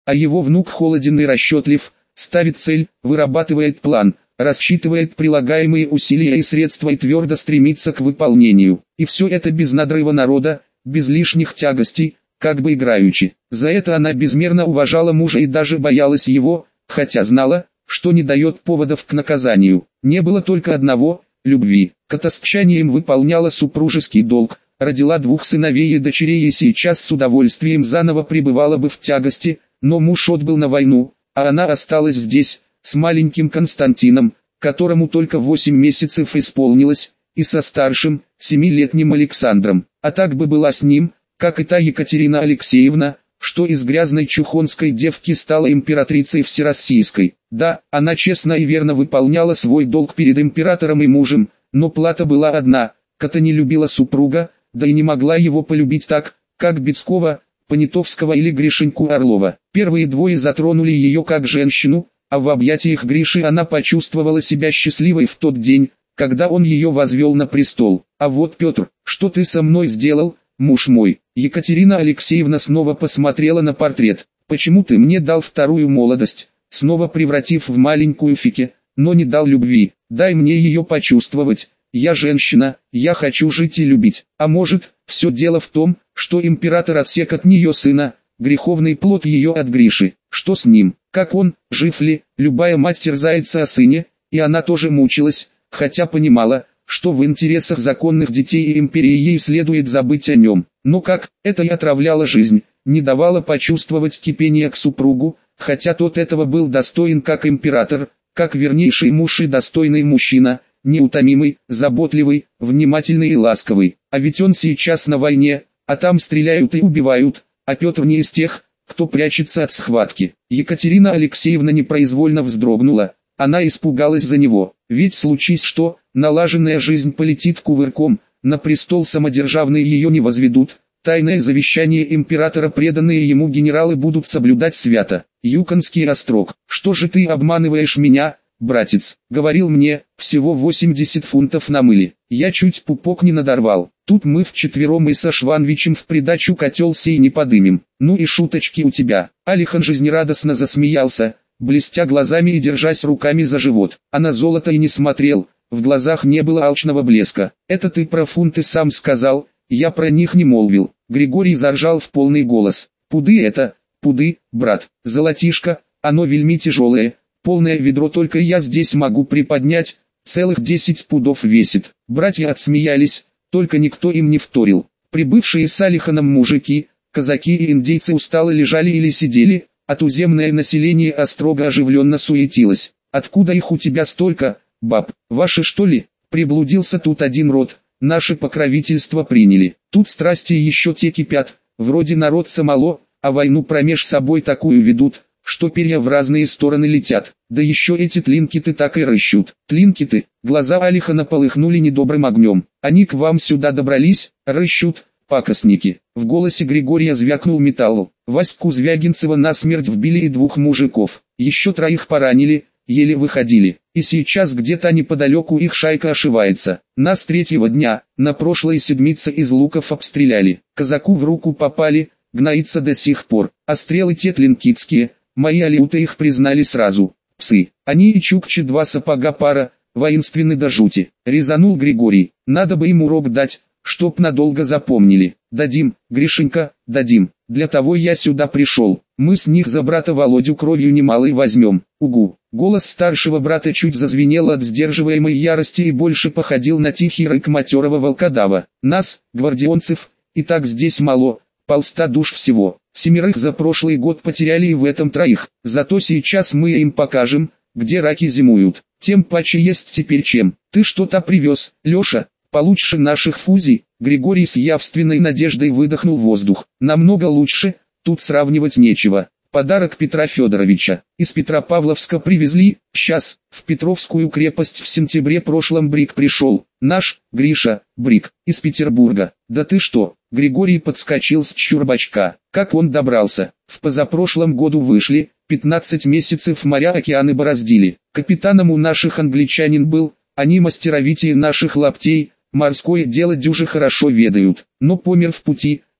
А его внук холоден и расчетлив, ставит цель, вырабатывает план, рассчитывает прилагаемые усилия и средства и твердо стремится к выполнению. И все это без надрыва народа, без лишних тягостей, как бы играючи. За это она безмерно уважала мужа и даже боялась его, хотя знала, что не дает поводов к наказанию. Не было только одного – любви. Катастчанием выполняла супружеский долг, родила 2 сыновей и дочерей и сейчас с удовольствием заново пребывала бы в тягости, но муж отбыл на войну, а она осталась здесь, с маленьким Константином, которому только 8 месяцев исполнилось, и со старшим, 7-летним Александром. А так бы была с ним, как и та Екатерина Алексеевна, что из грязной чухонской девки стала императрицей всероссийской. Да, она честно и верно выполняла свой долг перед императором и мужем, но плата была одна: Ката не любила супруга, да и не могла его полюбить так, как Бецкого, Понятовского или Гришеньку Орлова. Первые двое затронули ее как женщину, а в объятиях Гриши она почувствовала себя счастливой в тот день, когда он ее возвел на престол. А вот Петр, что ты со мной сделал, муж мой? Екатерина Алексеевна снова посмотрела на портрет. Почему ты мне дал вторую молодость, снова превратив в маленькую Фике, но не дал любви? Дай мне ее почувствовать. Я женщина, я хочу жить и любить. А может, все дело в том, что император отсек от нее сына, греховный плод ее от Гриши. Что с ним? Как он, жив ли? Любая мать терзается о сыне, и она тоже мучилась, хотя понимала, что в интересах законных детей и империи ей следует забыть о нем. Но как, это и отравляло жизнь, не давало почувствовать кипение к супругу, хотя тот этого был достоин как император, как вернейший муж и достойный мужчина, неутомимый, заботливый, внимательный и ласковый. А ведь он сейчас на войне, а там стреляют и убивают, а Петр не из тех, кто прячется от схватки. Екатерина Алексеевна непроизвольно вздрогнула, она испугалась за него, ведь случись что, налаженная жизнь полетит кувырком, на престол самодержавный ее не возведут, тайное завещание императора преданные ему генералы будут соблюдать свято. Юконский острог: что же ты обманываешь меня, братец? Говорил мне, всего 80 фунтов намыли, я чуть пупок не надорвал. Тут мы вчетвером и со Шванвичем в придачу котел сей не подымем. Ну и шуточки у тебя. Алихан жизнерадостно засмеялся, блестя глазами и держась руками за живот. А на золото и не смотрел, в глазах не было алчного блеска. Это ты про фунты сам сказал, я про них не молвил. Григорий заржал в полный голос. Пуды это, пуды, брат, золотишко, оно вельми тяжелое, полное ведро только я здесь могу приподнять, целых 10 пудов весит. Братья отсмеялись, только никто им не вторил. Прибывшие с Алиханом мужики, казаки и индейцы устало лежали или сидели, а туземное население острого оживленно суетилось. Откуда их у тебя столько, баб? Ваши что ли? Приблудился тут один род, наше покровительство приняли. Тут страсти еще те кипят, вроде народца мало, а войну промеж собой такую ведут, что перья в разные стороны летят. Да еще эти тлинкиты так и рыщут. Тлинкиты, глаза Алихана полыхнули недобрым огнем. Они к вам сюда добрались, рыщут, пакостники. В голосе Григория звякнул металл. Ваську Звягинцева насмерть вбили и 2 мужиков. Еще 3 поранили, еле выходили. И сейчас где-то неподалеку их шайка ошивается. Нас 3-го дня, на прошлой седмице из луков обстреляли. Казаку в руку попали, гноится до сих пор. А стрелы те тлинкитские, мои алиуты их признали сразу. Псы, они и чукчи 2 сапога пара, воинственны до жути. Резанул Григорий, надо бы им урок дать, чтоб надолго запомнили. Дадим, Гришенька, дадим. Для того я сюда пришел. Мы с них за брата Володю кровью немалой возьмем. Угу. Голос старшего брата чуть зазвенел от сдерживаемой ярости и больше походил на тихий рык матерого волкодава. Нас, гвардионцев, и так здесь мало, 100 душ всего. 7 за прошлый год потеряли и в этом 3. Зато сейчас мы им покажем, где раки зимуют. Тем паче есть теперь чем. Ты что-то привез, Леша? Получше наших фузий. Григорий с явственной надеждой выдохнул воздух. Намного лучше, тут сравнивать нечего. Подарок Петра Федоровича. Из Петропавловска привезли, сейчас, в Петровскую крепость в сентябре прошлом Брик пришел. Наш, Гриша, Брик, из Петербурга. Да ты что? Григорий подскочил с чурбачка. Как он добрался? В позапрошлом году вышли, 15 месяцев моря океаны бороздили. Капитаном у наших англичанин был, они мастеровитее наших лаптей, морское дело дюже хорошо ведают. Но помер в пути,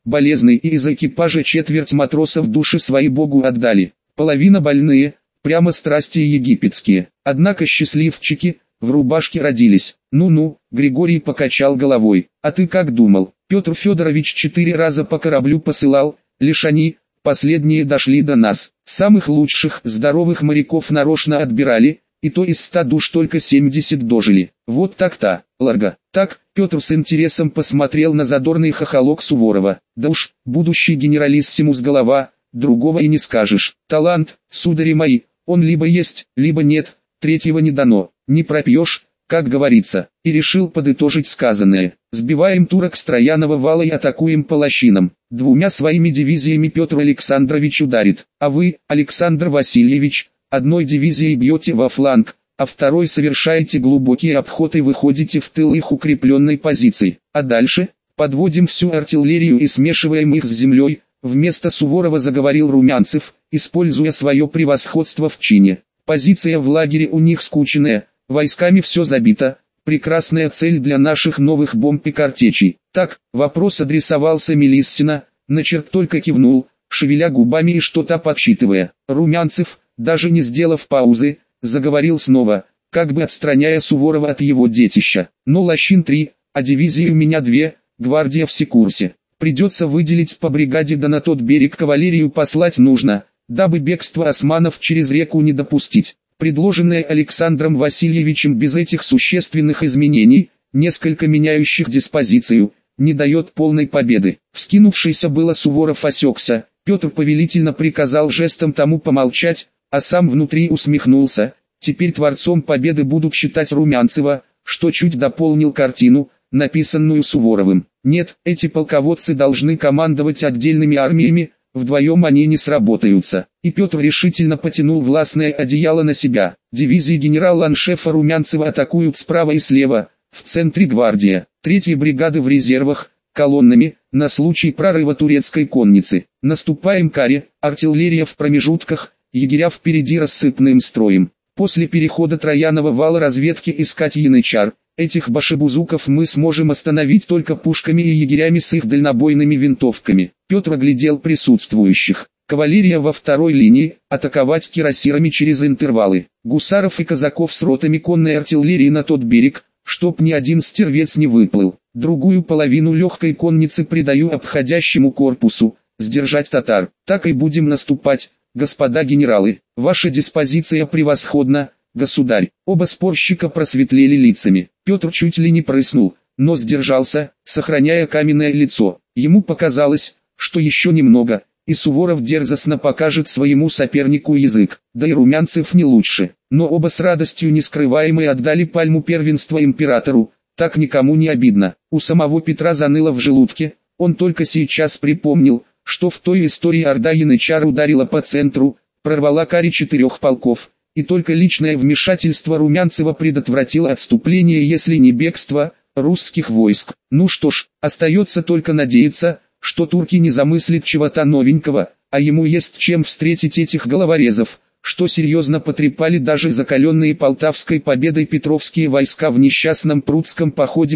болезный, и из экипажа четверть матросов души свои Богу отдали. Половина больные, прямо страсти египетские. Однако счастливчики, в рубашке родились. Ну-ну, Григорий покачал головой. А ты как думал? Петр Федорович 4 раза по кораблю посылал, лишь они, последние, дошли до нас. Самых лучших, здоровых моряков нарочно отбирали, и то из 100 душ только 70 дожили. Вот так-то, Ларго. Так, Петр с интересом посмотрел на задорный хохолок Суворова. Да уж, будущий генералиссимус голова, другого и не скажешь. Талант, судари мои, он либо есть, либо нет, третьего не дано, не пропьешь, как говорится. И решил подытожить сказанное. Сбиваем турок с Троянова вала и атакуем по лощинам. 2 своими дивизиями Петр Александрович ударит, а вы, Александр Васильевич, 1 дивизией бьете во фланг, а 2 совершаете глубокий обход и выходите в тыл их укрепленной позиции. А дальше, подводим всю артиллерию и смешиваем их с землей, вместо Суворова заговорил Румянцев, используя свое превосходство в чине. Позиция в лагере у них скучная, войсками все забито, прекрасная цель для наших новых бомб и картечей. Так, вопрос адресовался Мелиссина, начерк только кивнул, шевеля губами и что-то подсчитывая. Румянцев, даже не сделав паузы, заговорил снова, как бы отстраняя Суворова от его детища. Но лощин 3, а дивизии у меня 2, гвардия в Секурсе. Придется выделить по бригаде, да на тот берег кавалерию послать нужно, дабы бегство османов через реку не допустить. Предложенное Александром Васильевичем без этих существенных изменений, несколько меняющих диспозицию, не дает полной победы. Вскинувшийся было Суворов осекся, Петр повелительно приказал жестом тому помолчать, а сам внутри усмехнулся. Теперь творцом победы будут считать Румянцева, что чуть дополнил картину, написанную Суворовым. Нет, эти полководцы должны командовать отдельными армиями, вдвоем они не сработаются. И Петр решительно потянул властное одеяло на себя. Дивизии генерала-аншефа Румянцева атакуют справа и слева, в центре гвардия. 3-я бригада в резервах, колоннами, на случай прорыва турецкой конницы. Наступаем каре, артиллерия в промежутках, егеря впереди рассыпным строем. После перехода Троянова вала разведки искать янычар. Этих башебузуков мы сможем остановить только пушками и егерями с их дальнобойными винтовками. Петр оглядел присутствующих. Кавалерия во 2-й линии, атаковать кирасирами через интервалы. Гусаров и казаков с ротами конной артиллерии на тот берег, чтоб ни один стервец не выплыл. Другую половину легкой конницы придаю обходящему корпусу, сдержать татар. Так и будем наступать, господа генералы. Ваша диспозиция превосходна, государь. Оба спорщика просветлели лицами. Петр чуть ли не прыснул, но сдержался, сохраняя каменное лицо. Ему показалось, что еще немного, и Суворов дерзостно покажет своему сопернику язык. Да и Румянцев не лучше. Но оба с радостью нескрываемой отдали пальму первенства императору. Так никому не обидно. У самого Петра заныло в желудке. Он только сейчас припомнил, что в той истории орда янычар ударила по центру, прорвала каре 4 полков. И только личное вмешательство Румянцева предотвратило отступление, если не бегство, русских войск. Ну что ж, остается только надеяться, что турки не замыслят чего-то новенького, а ему есть чем встретить этих головорезов, что серьезно потрепали даже закаленные Полтавской победой петровские войска в несчастном Прудском походе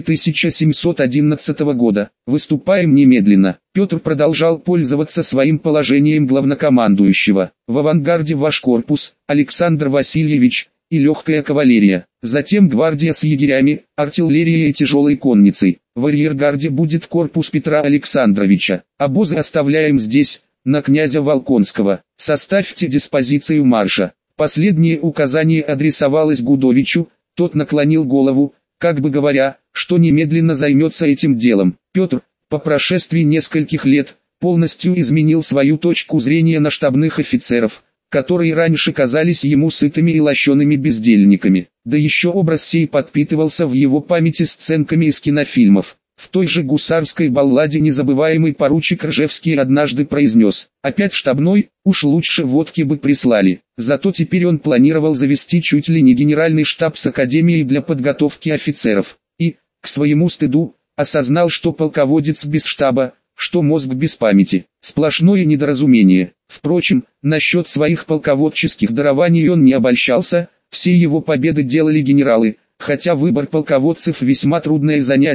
1711 года. Выступаем немедленно. Петр продолжал пользоваться своим положением главнокомандующего. В авангарде ваш корпус, Александр Васильевич, и легкая кавалерия. Затем гвардия с егерями, артиллерией и тяжелой конницей. В арьергарде будет корпус Петра Александровича. Обозы оставляем здесь, на князя Волконского. Составьте диспозицию марша. Последнее указание адресовалось Гудовичу, тот наклонил голову, как бы говоря, что немедленно займется этим делом. Петр, по прошествии нескольких лет, полностью изменил свою точку зрения на штабных офицеров, которые раньше казались ему сытыми и лощеными бездельниками. Да еще образ сей подпитывался в его памяти сценками из кинофильмов. В той же гусарской балладе незабываемый поручик Ржевский однажды произнес: «Опять штабной, уж лучше водки бы прислали». Зато теперь он планировал завести чуть ли не генеральный штаб с академией для подготовки офицеров. И, к своему стыду, осознал, что полководец без штаба, что мозг без памяти. Сплошное недоразумение. Впрочем, насчет своих полководческих дарований он не обольщался, все его победы делали генералы, хотя выбор полководцев весьма трудное занятие,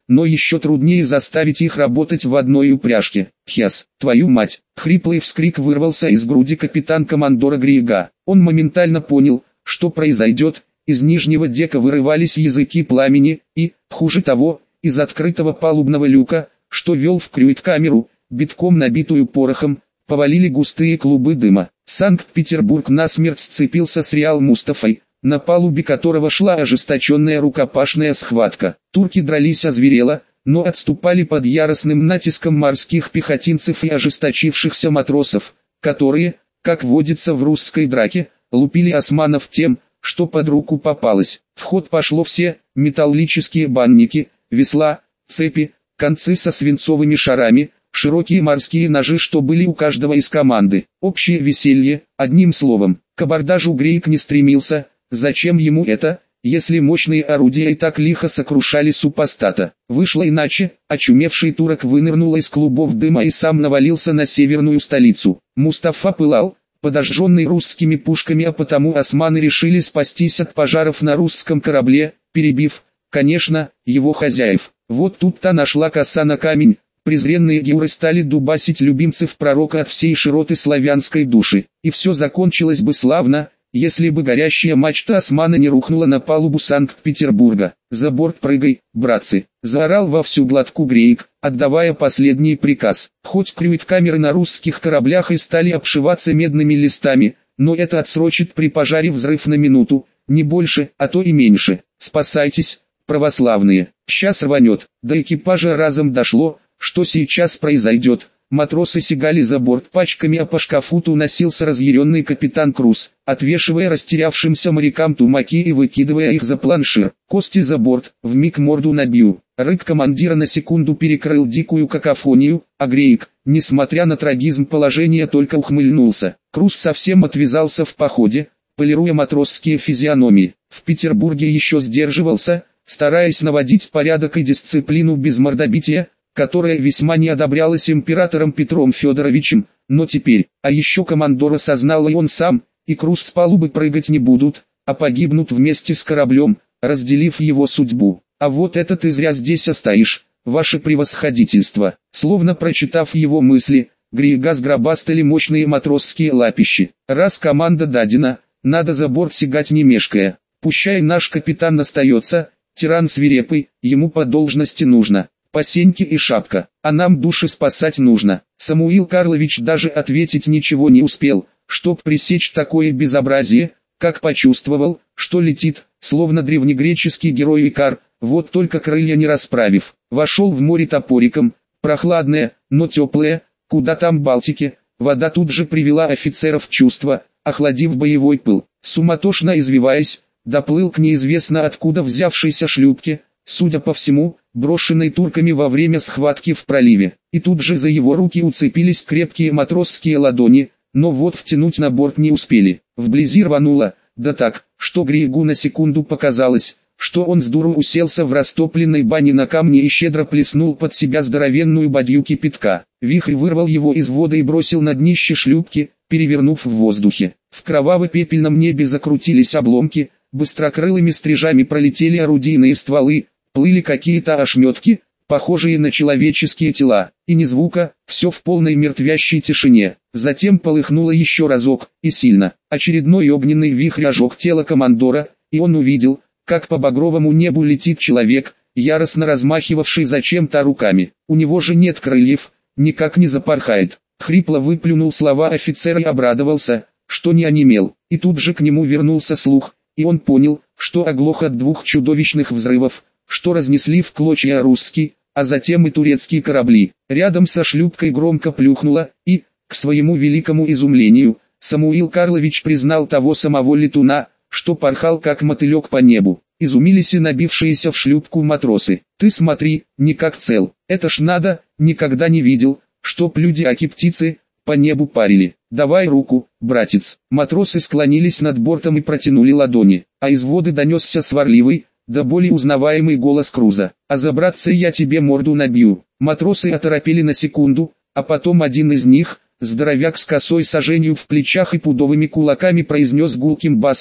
но еще труднее заставить их работать в одной упряжке. «Хес, твою мать!» Хриплый вскрик вырвался из груди капитан-командора Грига. Он моментально понял, что произойдет. Из нижнего дека вырывались языки пламени, и, хуже того, из открытого палубного люка, что вел в крюит-камеру, битком набитую порохом, повалили густые клубы дыма. Санкт-Петербург насмерть сцепился с Реал Мустафой, на палубе которого шла ожесточенная рукопашная схватка. Турки дрались озверело, но отступали под яростным натиском морских пехотинцев и ожесточившихся матросов, которые, как водится в русской драке, лупили османов тем, что под руку попалось. В ход пошло все: металлические банники, весла, цепи, концы со свинцовыми шарами, широкие морские ножи, что были у каждого из команды. Общее веселье, одним словом. К абордажу Грейг не стремился. Зачем ему это, если мощные орудия и так лихо сокрушали супостата? Вышло иначе. Очумевший турок вынырнул из клубов дыма и сам навалился на северную столицу. Мустафа пылал, подожженный русскими пушками, а потому османы решили спастись от пожаров на русском корабле, перебив, конечно, его хозяев. Вот тут-то нашла коса на камень. Презренные геуры стали дубасить любимцев пророка от всей широты славянской души. И все закончилось бы славно, если бы горящая мачта османа не рухнула на палубу Санкт-Петербурга. «За борт прыгай, братцы!» — заорал во всю глотку Грейг, отдавая последний приказ. Хоть крюит-камеры на русских кораблях и стали обшиваться медными листами, но это отсрочит при пожаре взрыв на минуту, не больше, а то и меньше. Спасайтесь, православные, сейчас рванет. До экипажа разом дошло, что сейчас произойдет. Матросы сигали за борт пачками, а по шкафуту носился разъяренный капитан Круз, отвешивая растерявшимся морякам тумаки и выкидывая их за планшир. «Кости за борт, вмиг морду набью!» Рык командира на секунду перекрыл дикую какофонию, а Грейг, несмотря на трагизм положения, только ухмыльнулся. Круз совсем отвязался в походе, полируя матросские физиономии. В Петербурге еще сдерживался, стараясь наводить порядок и дисциплину без мордобития, которая весьма не одобрялась императором Петром Федоровичем, но теперь, а еще командор осознал и он сам, и Круз с палубы прыгать не будут, а погибнут вместе с кораблем, разделив его судьбу. «А вот это ты зря здесь оставишь, ваше превосходительство». Словно прочитав его мысли, Грига сгробастали мощные матросские лапищи. «Раз команда дадена, надо за борт сигать не мешкая. Пущай наш капитан остается, тиран свирепый, ему по должности нужно. Посеньки и шапка, а нам души спасать нужно». Самуил Карлович даже ответить ничего не успел, чтоб пресечь такое безобразие, как почувствовал, что летит, словно древнегреческий герой Икар, вот только крылья не расправив. Вошел в море топориком, прохладное, но теплое, куда там Балтики. Вода тут же привела офицеров в чувство, охладив боевой пыл. Суматошно извиваясь, доплыл к неизвестно откуда взявшейся шлюпке, судя по всему, брошенной турками во время схватки в проливе. И тут же за его руки уцепились крепкие матросские ладони, но вот втянуть на борт не успели. Вблизи рвануло, да так, что Григу на секунду показалось, что он с дуру уселся в растопленной бане на камне и щедро плеснул под себя здоровенную бадью кипятка. Вихрь вырвал его из воды и бросил на днище шлюпки, перевернув в воздухе. В кроваво-пепельном небе закрутились обломки, быстрокрылыми стрижами пролетели орудийные стволы, плыли какие-то ошметки, похожие на человеческие тела, и ни звука, все в полной мертвящей тишине. Затем полыхнуло еще разок, и сильно. Очередной огненный вихрь ожег тело командора, и он увидел, как по багровому небу летит человек, яростно размахивавший зачем-то руками. У него же нет крыльев, никак не запорхает. Хрипло выплюнул слова офицер и обрадовался, что не онемел. И тут же к нему вернулся слух, и он понял, что оглох от двух чудовищных взрывов, что разнесли в клочья русский, а затем и турецкие корабли. Рядом со шлюпкой громко плюхнуло, и, к своему великому изумлению, Самуил Карлович признал того самого летуна, что порхал как мотылек по небу. Изумились и набившиеся в шлюпку матросы. «Ты смотри, никак цел, это ж надо, никогда не видел, чтоб люди-аки птицы, по небу парили. Давай руку, братец». Матросы склонились над бортом и протянули ладони, а из воды донесся сварливый, да более узнаваемый голос Круза. «А за братца я тебе морду набью». Матросы оторопели на секунду, а потом один из них, здоровяк с косой саженью в плечах и пудовыми кулаками, произнес гулким басом: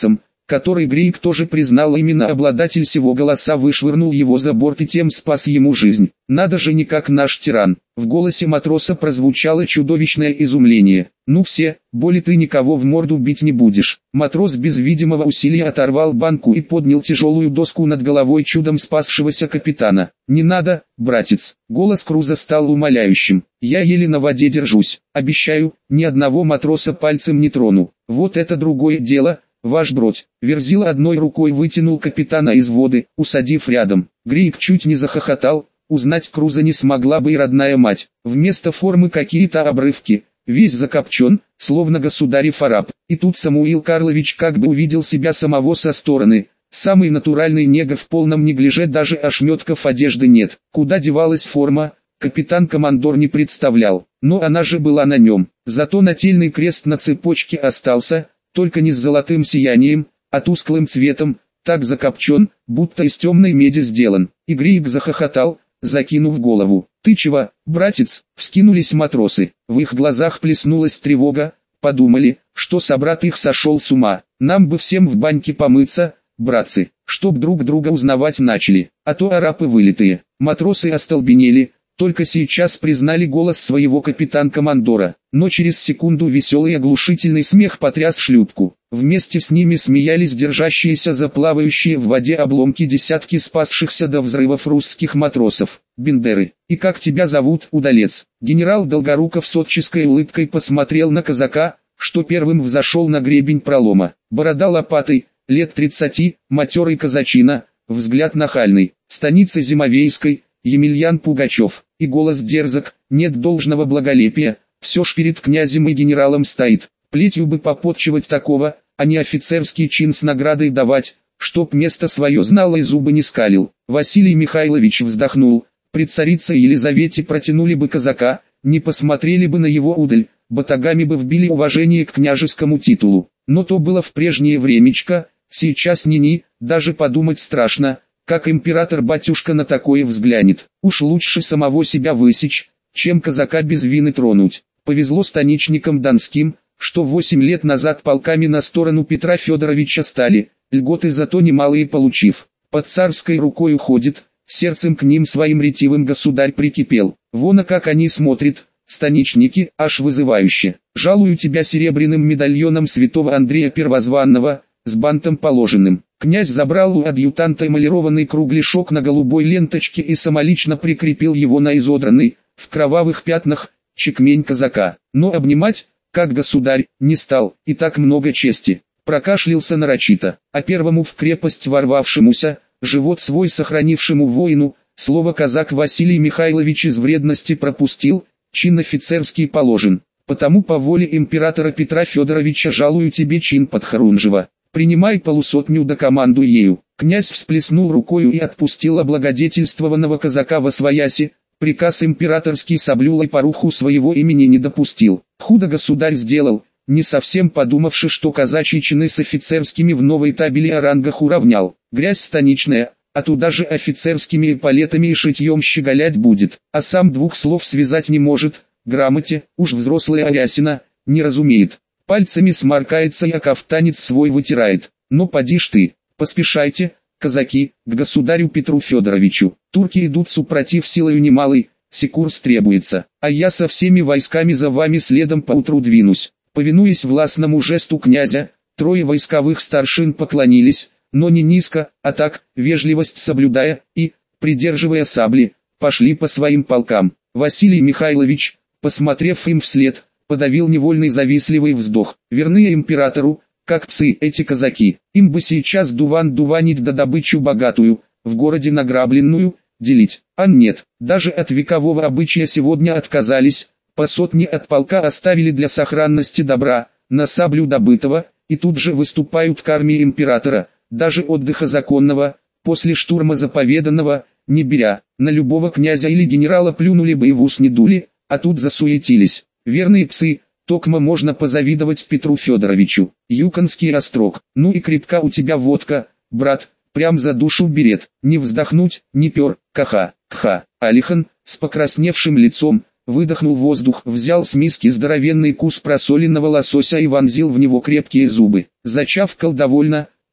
который Грейк тоже признал именно обладатель сего голоса, вышвырнул его за борт и тем спас ему жизнь. Надо же, не как наш тиран. В голосе матроса прозвучало чудовищное изумление. Ну все, более ты никого в морду бить не будешь. Матрос без видимого усилия оторвал банку и поднял тяжелую доску над головой чудом спасшегося капитана. Не надо, братец. Голос Круза стал умоляющим. Я еле на воде держусь. Обещаю, ни одного матроса пальцем не трону. Вот это другое дело. Ваш бродь. Верзила одной рукой вытянул капитана из воды, усадив рядом. Грейк чуть не захохотал. Узнать Круза не смогла бы и родная мать. Вместо формы какие-то обрывки. Весь закопчен, словно государев араб. И тут Самуил Карлович как бы увидел себя самого со стороны. Самый натуральный негр в полном неглиже, даже ошметков одежды нет. Куда девалась форма, капитан-командор не представлял. Но она же была на нем. Зато нательный крест на цепочке остался, только не с золотым сиянием, а тусклым цветом, так закопчен, будто из темной меди сделан. И Грейк захохотал, закинув голову. «Ты чего, братец?» — вскинулись матросы. В их глазах плеснулась тревога, подумали, что собрат их сошел с ума. «Нам бы всем в баньке помыться, братцы, чтоб друг друга узнавать начали, а то арапы вылитые». Матросы остолбенели, только сейчас признали голос своего капитан-командора, но через секунду веселый и оглушительный смех потряс шлюпку. Вместе с ними смеялись держащиеся за плавающие в воде обломки десятки спасшихся до взрывов русских матросов. «Бендеры, и как тебя зовут, удалец?» Генерал Долгоруков с отческой улыбкой посмотрел на казака, что первым взошел на гребень пролома. Борода лопатой, лет 30, матерый казачина, взгляд нахальный. Станица Зимовейской, Емельян Пугачев, и голос дерзок, нет должного благолепия, все ж перед князем и генералом стоит. Плетью бы попотчевать такого, а не офицерский чин с наградой давать, чтоб место свое знал и зубы не скалил. Василий Михайлович вздохнул, при царице Елизавете протянули бы казака, не посмотрели бы на его удаль, батагами бы вбили уважение к княжескому титулу. Но то было в прежнее времечко, сейчас ни-ни, даже подумать страшно, как император-батюшка на такое взглянет. Уж лучше самого себя высечь, чем казака без вины тронуть. Повезло станичникам донским, что 8 лет назад полками на сторону Петра Федоровича стали, льготы зато немалые получив. Под царской рукой уходит, сердцем к ним своим ретивым государь прикипел. Вон, а как они смотрят, станичники, аж вызывающе. Жалую тебя серебряным медальоном святого Андрея Первозванного, с бантом положенным. Князь забрал у адъютанта эмалированный кругляшок на голубой ленточке и самолично прикрепил его на изодранный, в кровавых пятнах, чекмень казака. Но обнимать, как государь, не стал, и так много чести. Прокашлялся нарочито, а первому в крепость ворвавшемуся, живот свой сохранившему воину, слово казак Василий Михайлович из вредности пропустил, чин офицерский положен. Потому по воле императора Петра Федоровича жалую тебе чин подхорунжего. Принимай полусотню да командуй ею. Князь всплеснул рукою и отпустил облагодетельствованного казака восвояси. Приказ императорский соблюл и поруху своего имени не допустил. Худо государь сделал, не совсем подумавши, что казачьи чины с офицерскими в новой табели о рангах уравнял. Грязь станичная, а туда же офицерскими эполетами и шитьем щеголять будет. А сам двух слов связать не может, грамоте, уж взрослая Арясина, не разумеет. Пальцами сморкается и кафтанец свой вытирает. Но поди ж ты, поспешайте, казаки, к государю Петру Федоровичу. Турки идут супротив силою немалой, секурс требуется. А я со всеми войсками за вами следом поутру двинусь. Повинуясь властному жесту князя, трое войсковых старшин поклонились, но не низко, а так, вежливость соблюдая, и, придерживая сабли, пошли по своим полкам. Василий Михайлович, посмотрев им вслед, подавил невольный завистливый вздох. Верные императору, как псы эти казаки, им бы сейчас дуван дуванить да добычу богатую, в городе награбленную, делить. А нет, даже от векового обычая сегодня отказались, по сотне от полка оставили для сохранности добра, на саблю добытого, и тут же выступают к армии императора, даже отдыха законного, после штурма заповеданного, не беря, на любого князя или генерала плюнули бы и в ус не дули, а тут засуетились. Верные псы, токмо можно позавидовать Петру Федоровичу. Юконский острог, ну и крепка у тебя водка, брат, прям за душу берет, не вздохнуть, не пер, каха, кха. Алихан, с покрасневшим лицом, выдохнул воздух, взял с миски здоровенный кус просоленного лосося и вонзил в него крепкие зубы. Зачавкал довольно,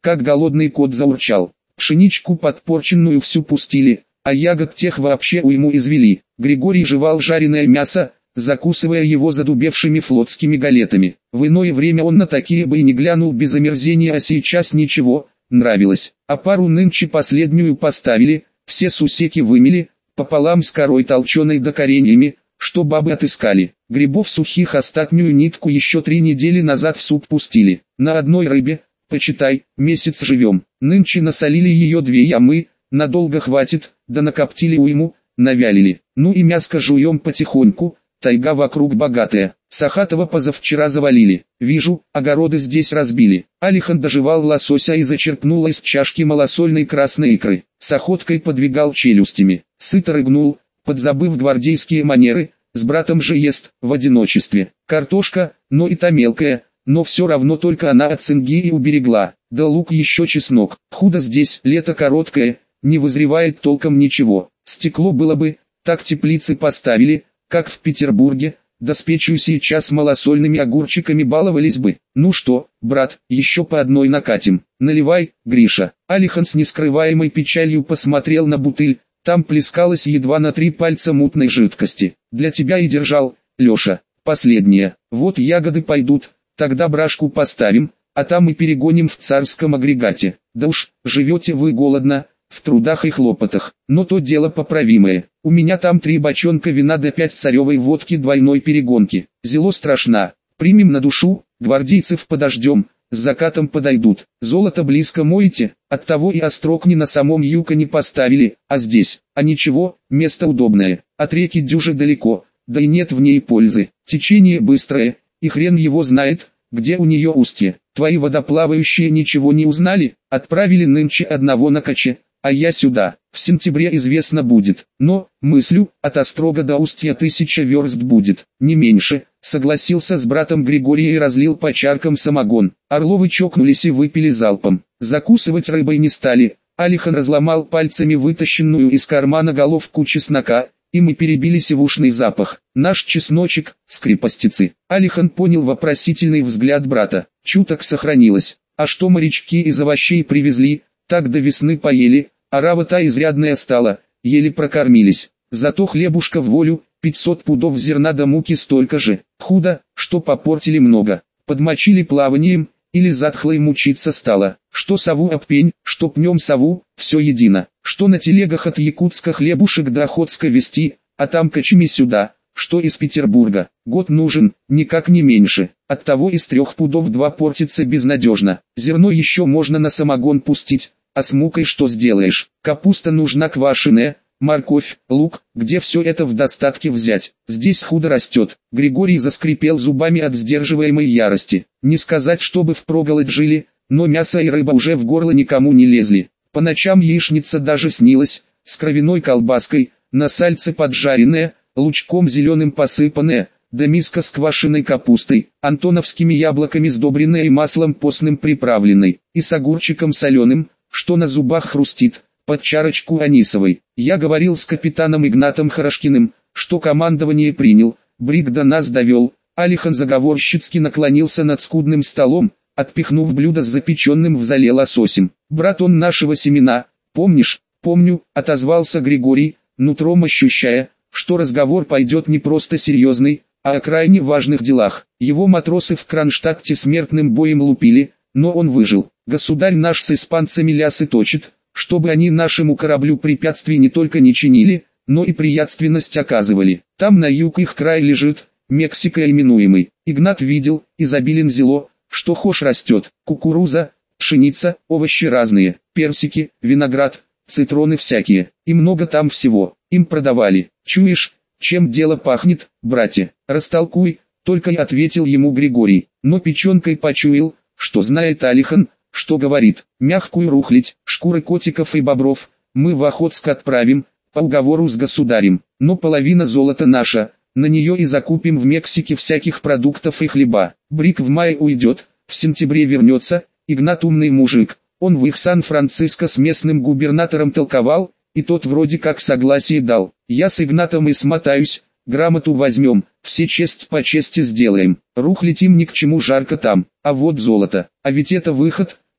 как голодный кот заурчал. Пшеничку подпорченную всю пустили, а ягод тех вообще уйму извели. Григорий жевал жареное мясо, закусывая его задубевшими флотскими галетами. В иное время он на такие бы и не глянул без омерзения, а сейчас ничего, нравилось. А пару нынче последнюю поставили, все сусеки вымели, пополам с корой толченой да кореньями, что бабы отыскали. Грибов сухих остатнюю нитку еще 3 недели назад в суп пустили. На одной рыбе, почитай, месяц живем. Нынче насолили ее 2 ямы, надолго хватит, да накоптили уйму, навялили. Ну и мяско жуем потихоньку, тайга вокруг богатая. Сахатова позавчера завалили. Вижу, огороды здесь разбили. Алихан доживал лосося и зачерпнул из чашки малосольной красной икры. С охоткой подвигал челюстями. Сыто рыгнул, подзабыв гвардейские манеры, с братом же ест, в одиночестве. Картошка, но и та мелкая, но все равно только она от цинги и уберегла. Да лук еще чеснок. Худо здесь, лето короткое, не вызревает толком ничего. Стекло было бы, так теплицы поставили, как в Петербурге, да с печью сейчас малосольными огурчиками баловались бы. Ну что, брат, еще по одной накатим. Наливай, Гриша. Алихан с нескрываемой печалью посмотрел на бутыль, там плескалось едва на 3 пальца мутной жидкости. Для тебя и держал, Леша, последняя. Вот ягоды пойдут, тогда брашку поставим, а там и перегоним в царском агрегате. Да уж, живете вы голодно, в трудах и хлопотах, но то дело поправимое. У меня там 3 бочонка вина да 5 царевой водки двойной перегонки. Зело страшна, примем на душу, гвардейцев подождем, с закатом подойдут. Золото близко моете, оттого и острог на самом юго не поставили, а здесь. А ничего, место удобное, от реки дюже далеко, да и нет в ней пользы. Течение быстрое, и хрен его знает, где у нее устье. Твои водоплавающие ничего не узнали, отправили нынче одного на Каче, а я сюда. В сентябре известно будет, но, мыслю, от Острога до Устья 1000 верст будет, не меньше. Согласился с братом Григорий и разлил по чаркам самогон. Орловы чокнулись и выпили залпом. Закусывать рыбой не стали. Алихан разломал пальцами вытащенную из кармана головку чеснока, и мы перебили сивушный запах. Наш чесночек, с крепостицы. Алихан понял вопросительный взгляд брата. Чуток сохранилось. А что морячки из овощей привезли, так до весны поели, а рава-то изрядная стала, еле прокормились. Зато хлебушка в волю, 500 пудов зерна до муки столько же. Худо, что попортили много. Подмочили плаванием, или затхлой мучиться стало. Что сову об пень, что пнем сову, все едино. Что на телегах от Якутска хлебушек до Охотска везти, а там кочами сюда, что из Петербурга. Год нужен, никак не меньше. Оттого из 3 пудов 2 портится безнадежно. Зерно еще можно на самогон пустить, а с мукой что сделаешь? Капуста нужна квашеная, морковь, лук, где все это в достатке взять? Здесь худо растет. Григорий заскрипел зубами от сдерживаемой ярости. Не сказать, чтобы впроголодь жили, но мясо и рыба уже в горло никому не лезли. По ночам яичница даже снилась, с кровяной колбаской, на сальце поджаренная, лучком зеленым посыпанная, да миска с квашеной капустой, антоновскими яблоками сдобренная и маслом постным приправленной, и с огурчиком соленым, что на зубах хрустит, под чарочку анисовой. Я говорил с капитаном Игнатом Хорошкиным, что командование принял, бриг до нас довел. Алихан заговорщицки наклонился над скудным столом, отпихнув блюдо с запеченным в зале лососем. «Брат, он нашего семена, помнишь?» «Помню», — отозвался Григорий, нутром ощущая, что разговор пойдет не просто серьезный, а о крайне важных делах. Его матросы в Кронштадте смертным боем лупили, но он выжил. Государь наш с испанцами лясы точит, чтобы они нашему кораблю препятствий не только не чинили, но и приятственность оказывали. Там на юг их край лежит, Мексика именуемый. Игнат видел, изобилен зело, что хошь растет, кукуруза, пшеница, овощи разные, персики, виноград, цитроны всякие, и много там всего. Им продавали. Чуешь, чем дело пахнет, братья? Растолкуй, только и ответил ему Григорий, но печенкой почуял, что знает Алихан, что говорит. Мягкую рухлядь, шкуры котиков и бобров, мы в Охотск отправим, по уговору с государем, но половина золота наша, на нее и закупим в Мексике всяких продуктов и хлеба. Брик в мае уйдет, в сентябре вернется. Игнат умный мужик, он в их Сан-Франциско с местным губернатором толковал, и тот вроде как согласие дал. Я с Игнатом и смотаюсь, грамоту возьмем, все честь по чести сделаем. Рух летим ни к чему, жарко там, а вот золото, а ведь это выход,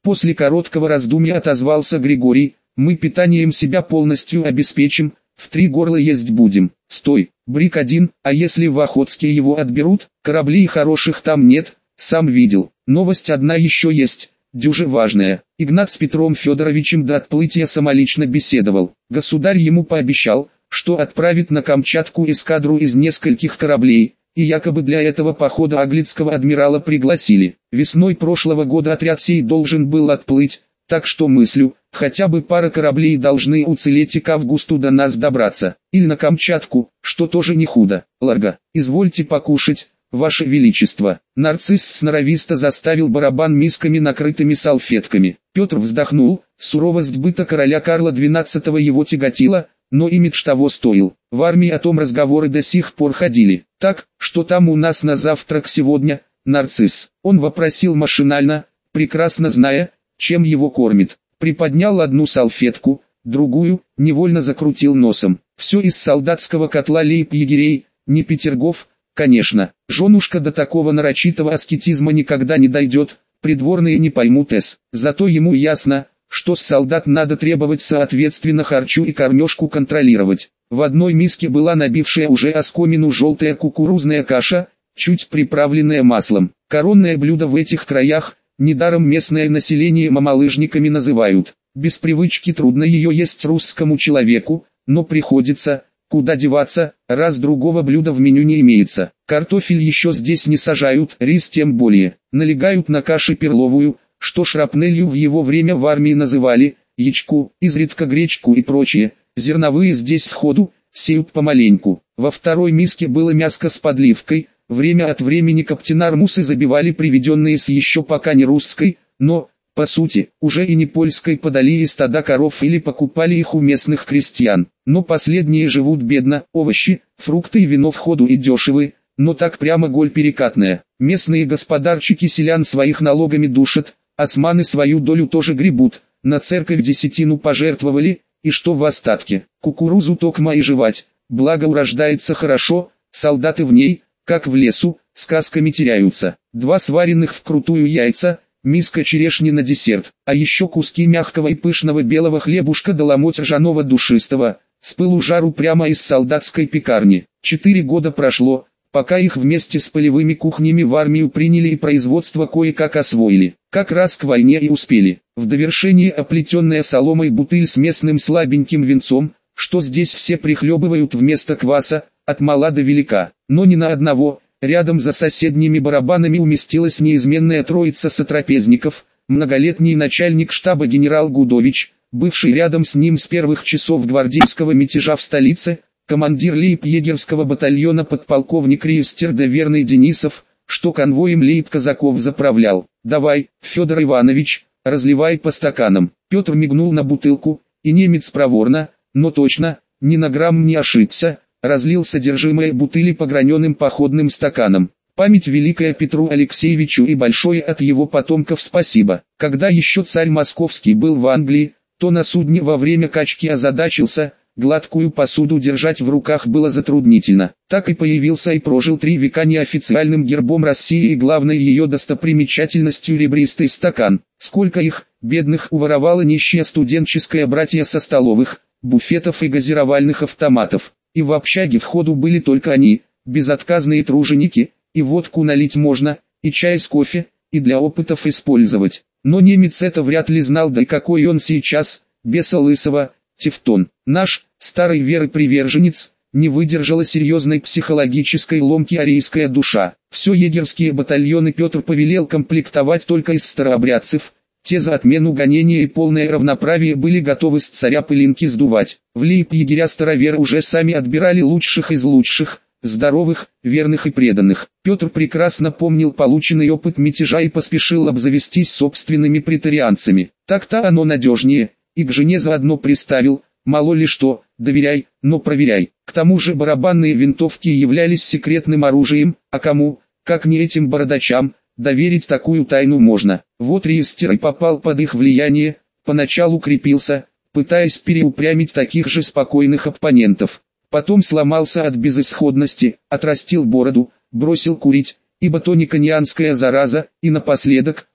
После короткого раздумья отозвался Григорий: мы питанием себя полностью обеспечим, в 3 горла есть будем. Стой, Брик один, а если в Охотске его отберут? Кораблей хороших там нет, сам видел. Новость одна еще есть, дюже важная. Игнат с Петром Федоровичем до отплытия самолично беседовал. Государь ему пообещал, что отправит на Камчатку эскадру из нескольких кораблей, и якобы для этого похода аглицкого адмирала пригласили. Весной прошлого года отряд сей должен был отплыть, так что мыслю, хотя бы пара кораблей должны уцелеть и к августу до нас добраться. Или на Камчатку, что тоже не худо. Ларго, извольте покушать, ваше величество. Нарцисс сноровисто заставил барабан мисками, накрытыми салфетками. Петр вздохнул, суровость быта короля Карла XII его тяготила, но имидж того стоил. В армии о том разговоры до сих пор ходили. Так, что там у нас на завтрак сегодня, Нарцисс? Он вопросил машинально, прекрасно зная, чем его кормит. Приподнял одну салфетку, другую, невольно закрутил носом. Все из солдатского котла лейб-егерей, не Петергоф, конечно. Женушка до такого нарочитого аскетизма никогда не дойдет, придворные не поймут Зато ему ясно, что с солдат надо требовать соответственно харчу и кормежку контролировать. В одной миске была набившая уже оскомину желтая кукурузная каша, чуть приправленная маслом. Коронное блюдо в этих краях, недаром местное население мамалыжниками называют. Без привычки трудно ее есть русскому человеку, но приходится, куда деваться, раз другого блюда в меню не имеется. Картофель еще здесь не сажают, рис тем более. Налегают на каши перловую, что шрапнелью в его время в армии называли, ячку, изредка гречку и прочее. Зерновые здесь в ходу, сеют помаленьку. Во второй миске было мяско с подливкой, время от времени каптенармусы забивали приведенные с еще пока не русской, но, по сути, уже и не польской подали стада коров или покупали их у местных крестьян. Но последние живут бедно, овощи, фрукты и вино в ходу и дешевы, но так прямо голь перекатная. Местные господарчики селян своих налогами душат, османы свою долю тоже гребут, на церковь десятину пожертвовали, и что в остатке? Кукурузу токма и жевать, благо урождается хорошо, солдаты в ней, как в лесу, сказками теряются. 2 сваренных вкрутую яйца, миска черешни на десерт, а еще куски мягкого и пышного белого хлебушка да ломоть ржаного душистого, с пылу жару прямо из солдатской пекарни. 4 года прошло, пока их вместе с полевыми кухнями в армию приняли и производство кое-как освоили. Как раз к войне и успели. В довершение оплетенная соломой бутыль с местным слабеньким винцом, что здесь все прихлебывают вместо кваса, от мала до велика. Но ни на одного, рядом за соседними барабанами уместилась неизменная троица сотрапезников, многолетний начальник штаба генерал Гудович, бывший рядом с ним с первых часов гвардейского мятежа в столице, командир лейб-егерского батальона подполковник Риестер да верный Денисов, что конвоем лейб-казаков заправлял. «Давай, Федор Иванович, разливай по стаканам». Петр мигнул на бутылку, и немец проворно, но точно, ни на грамм не ошибся, разлил содержимое бутыли по граненым походным стаканам. Память великая Петру Алексеевичу и большое от его потомков спасибо. Когда еще царь Московский был в Англии, то на судне во время качки озадачился, гладкую посуду держать в руках было затруднительно. Так и появился и прожил 3 века неофициальным гербом России и главной ее достопримечательностью ребристый стакан. Сколько их, бедных, уворовало нищее студенческое братья со столовых, буфетов и газировальных автоматов. И в общаге в ходу были только они, безотказные труженики, и водку налить можно, и чай с кофе, и для опытов использовать. Но немец это вряд ли знал, да и какой он сейчас, беса лысого, Тевтон. Наш, старый веры приверженец, не выдержала серьезной психологической ломки арийская душа. Все егерские батальоны Петр повелел комплектовать только из старообрядцев, те за отмену гонения и полное равноправие были готовы с царя пылинки сдувать. В лейб-егеря староверы уже сами отбирали лучших из лучших, здоровых, верных и преданных. Петр прекрасно помнил полученный опыт мятежа и поспешил обзавестись собственными претарианцами. Так-то оно надежнее, и к жене заодно приставил, мало ли что, доверяй, но проверяй. К тому же барабанные винтовки являлись секретным оружием, а кому, как не этим бородачам, доверить такую тайну можно. Вот Риестер и попал под их влияние, поначалу крепился, пытаясь переупрямить таких же спокойных оппонентов. Потом сломался от безысходности, отрастил бороду, бросил курить, ибо то никонианская зараза, и напоследок,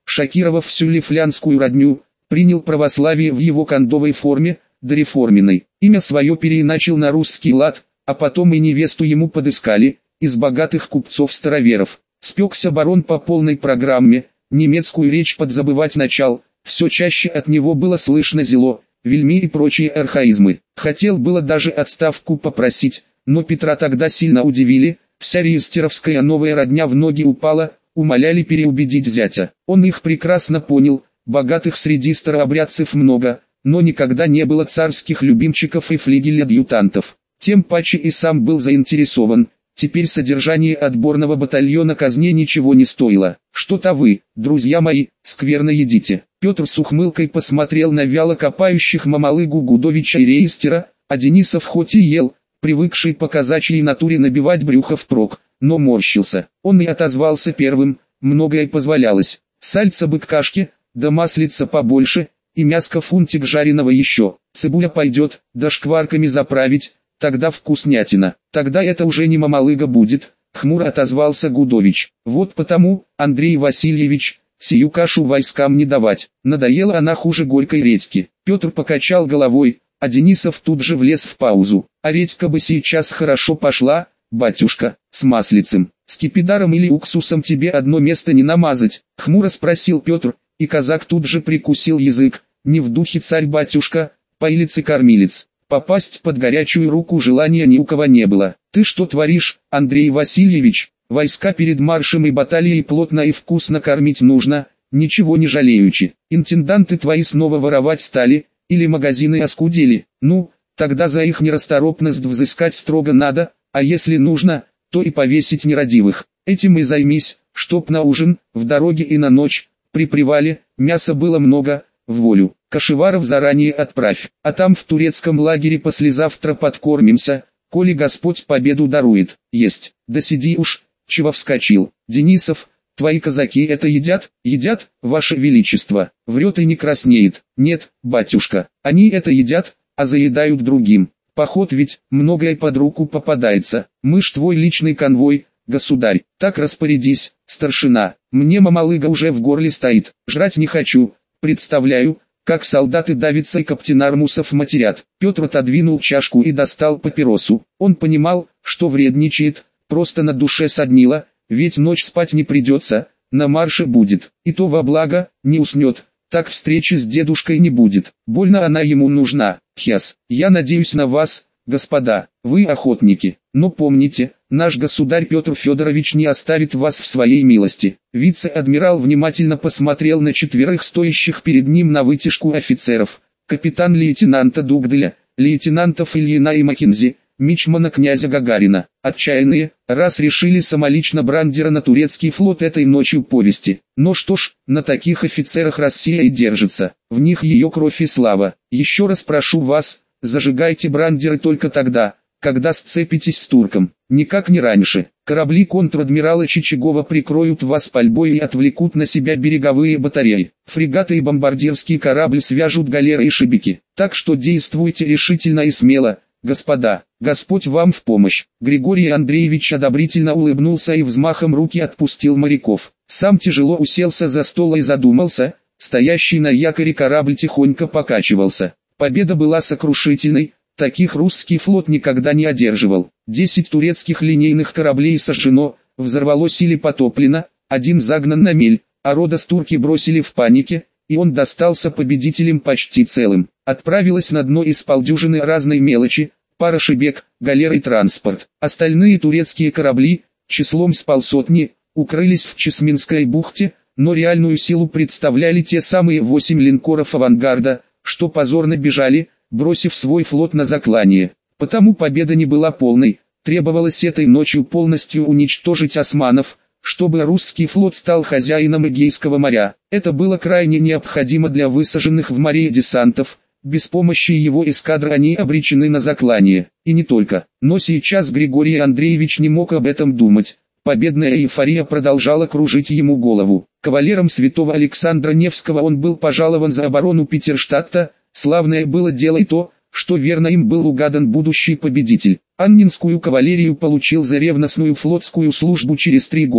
шокировав всю лифлянскую родню, принял православие в его кондовой форме, дореформенной. Имя свое переиначил на русский лад, а потом и невесту ему подыскали, из богатых купцов-староверов. Спекся барон по полной программе, немецкую речь подзабывать начал, все чаще от него было слышно зело, вельми и прочие архаизмы. Хотел было даже отставку попросить, но Петра тогда сильно удивили, вся реестеровская новая родня в ноги упала, умоляли переубедить зятя. Он их прекрасно понял, богатых среди старообрядцев много, но никогда не было царских любимчиков и флигель-адъютантов. Тем паче и сам был заинтересован. Теперь содержание отборного батальона казне ничего не стоило. Что-то вы, друзья мои, скверно едите. Петр с ухмылкой посмотрел на вяло копающих мамалыгу Гудовича и Рейстера, а Денисов хоть и ел, привыкший по казачьей натуре набивать брюхо впрок, но морщился. Он и отозвался первым, многое позволялось. Сальца бы к кашке, да маслица побольше, и мяско фунтик жареного еще. Цибуля пойдет, да шкварками заправить. Тогда вкуснятина, тогда это уже не мамалыга будет, хмуро отозвался Гудович. Вот потому, Андрей Васильевич, сию кашу войскам не давать, надоела она хуже горькой редьки. Петр покачал головой, а Денисов тут же влез в паузу. А редька бы сейчас хорошо пошла, батюшка, с маслицем, скипидаром или уксусом тебе одно место не намазать, хмуро спросил Петр, и казак тут же прикусил язык, не в духе царь-батюшка, поилец и кормилец. Попасть под горячую руку желания ни у кого не было. Ты что творишь, Андрей Васильевич? Войска перед маршем и баталией плотно и вкусно кормить нужно, ничего не жалеючи. Интенданты твои снова воровать стали, или магазины оскудели. Ну, тогда за их нерасторопность взыскать строго надо, а если нужно, то и повесить нерадивых. Этим и займись, чтоб на ужин, в дороге и на ночь, при привале, мяса было много, в волю. Кашеваров заранее отправь, а там в турецком лагере послезавтра подкормимся, коли Господь победу дарует. Есть, да сиди уж, чего вскочил. Денисов, твои казаки это едят? Едят, ваше величество. Врет и не краснеет. Нет, батюшка, они это едят, а заедают другим. Поход ведь, многое под руку попадается. Мы ж твой личный конвой, государь. Так распорядись, старшина. Мне мамалыга уже в горле стоит, жрать не хочу. Представляю, как солдаты давятся и каптенармусов матерят. Петр отодвинул чашку и достал папиросу. Он понимал, что вредничает, просто на душе соднило, ведь ночь спать не придется, на марше будет. И то во благо, не уснет, так встречи с дедушкой не будет. Больно она ему нужна. Хяс, я надеюсь на вас, господа, вы охотники. Но помните, наш государь Петр Федорович не оставит вас в своей милости. Вице-адмирал внимательно посмотрел на четверых стоящих перед ним на вытяжку офицеров. Капитан-лейтенанта Дугделя, лейтенантов Ильина и Маккензи, мичмана князя Гагарина. Отчаянные, раз решили самолично Брандера на турецкий флот этой ночью повести. Но что ж, на таких офицерах Россия и держится. В них ее кровь и слава. Еще раз прошу вас, зажигайте Брандеры только тогда, когда сцепитесь с турком, никак не раньше. Корабли контр-адмирала Чичагова прикроют вас пальбой и отвлекут на себя береговые батареи. Фрегаты и бомбардирский корабль свяжут галеры и шибики. Так что действуйте решительно и смело, господа. Господь вам в помощь. Григорий Андреевич одобрительно улыбнулся и взмахом руки отпустил моряков. Сам тяжело уселся за стол и задумался. Стоящий на якоре корабль тихонько покачивался. Победа была сокрушительной. Таких русский флот никогда не одерживал. 10 турецких линейных кораблей сожжено, взорвалось или потоплено, один загнан на мель, а Родос турки бросили в панике, и он достался победителям почти целым. Отправилось на дно из полдюжины разной мелочи, пара шибек, галер и транспорт. Остальные турецкие корабли, числом с полсотни, укрылись в Чесменской бухте, но реальную силу представляли те самые 8 линкоров авангарда, что позорно бежали, бросив свой флот на заклание. Потому победа не была полной, требовалось этой ночью полностью уничтожить османов, чтобы русский флот стал хозяином Эгейского моря. Это было крайне необходимо для высаженных в море десантов, без помощи его эскадры они обречены на заклание. И не только. Но сейчас Григорий Андреевич не мог об этом думать. Победная эйфория продолжала кружить ему голову. Кавалером святого Александра Невского он был пожалован за оборону Петерштадта. Славное было дело и то, что верно им был угадан будущий победитель. Аннинскую кавалерию получил за ревностную флотскую службу через 3 года,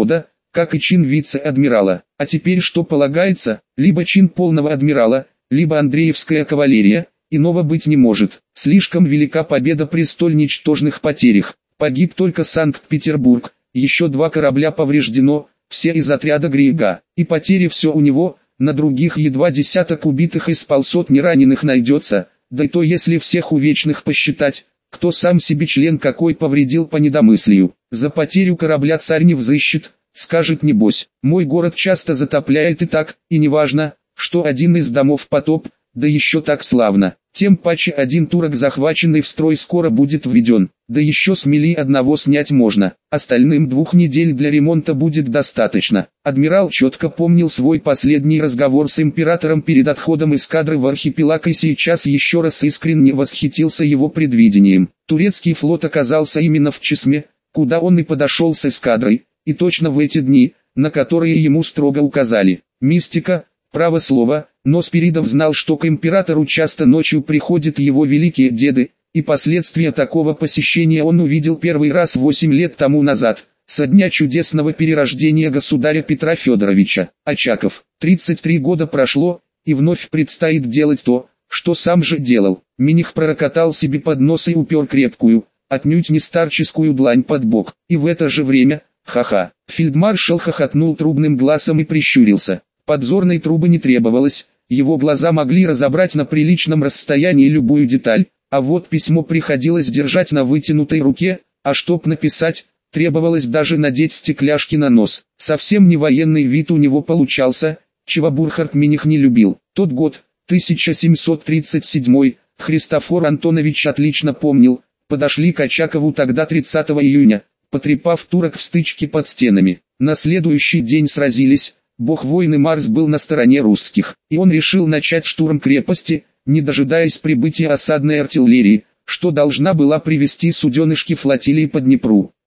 как и чин вице-адмирала. А теперь что полагается, либо чин полного адмирала, либо Андреевская кавалерия, иного быть не может. Слишком велика победа при столь ничтожных потерях. Погиб только Санкт-Петербург, еще 2 корабля повреждено, все из отряда Грига. И потери все у него, на других едва десяток убитых и с полсотни раненых найдется, да и то если всех увечных посчитать, кто сам себе член какой повредил по недомыслию. За потерю корабля царь не взыщет, скажет небось. Мой город часто затопляет и так, и неважно, что один из домов потоп, да еще так славно. Тем паче один турок, захваченный в строй, скоро будет введен, да еще с мели одного снять можно, остальным 2 недель для ремонта будет достаточно. Адмирал четко помнил свой последний разговор с императором перед отходом эскадры в архипелаг и сейчас еще раз искренне восхитился его предвидением. Турецкий флот оказался именно в Чесме, куда он и подошел с эскадрой, и точно в эти дни, на которые ему строго указали. Мистика, право слово, но Спиридов знал, что к императору часто ночью приходят его великие деды, и последствия такого посещения он увидел первый раз 8 лет тому назад, со дня чудесного перерождения государя Петра Федоровича. Очаков, 33 года прошло, и вновь предстоит делать то, что сам же делал. Миних пророкотал себе под нос и упер крепкую, отнюдь не старческую длань под бок, и в это же время, ха-ха, фельдмаршал хохотнул трубным глазом и прищурился. Подзорной трубы не требовалось, его глаза могли разобрать на приличном расстоянии любую деталь, а вот письмо приходилось держать на вытянутой руке, а чтоб написать, требовалось даже надеть стекляшки на нос. Совсем не военный вид у него получался, чего Бурхард Миних не любил. Тот год, 1737, Христофор Антонович отлично помнил, подошли к Очакову тогда 30 июня, потрепав турок в стычке под стенами. На следующий день сразились. Бог войны Марс был на стороне русских, и он решил начать штурм крепости, не дожидаясь прибытия осадной артиллерии, что должна была привести суденышки флотилии по Днепру.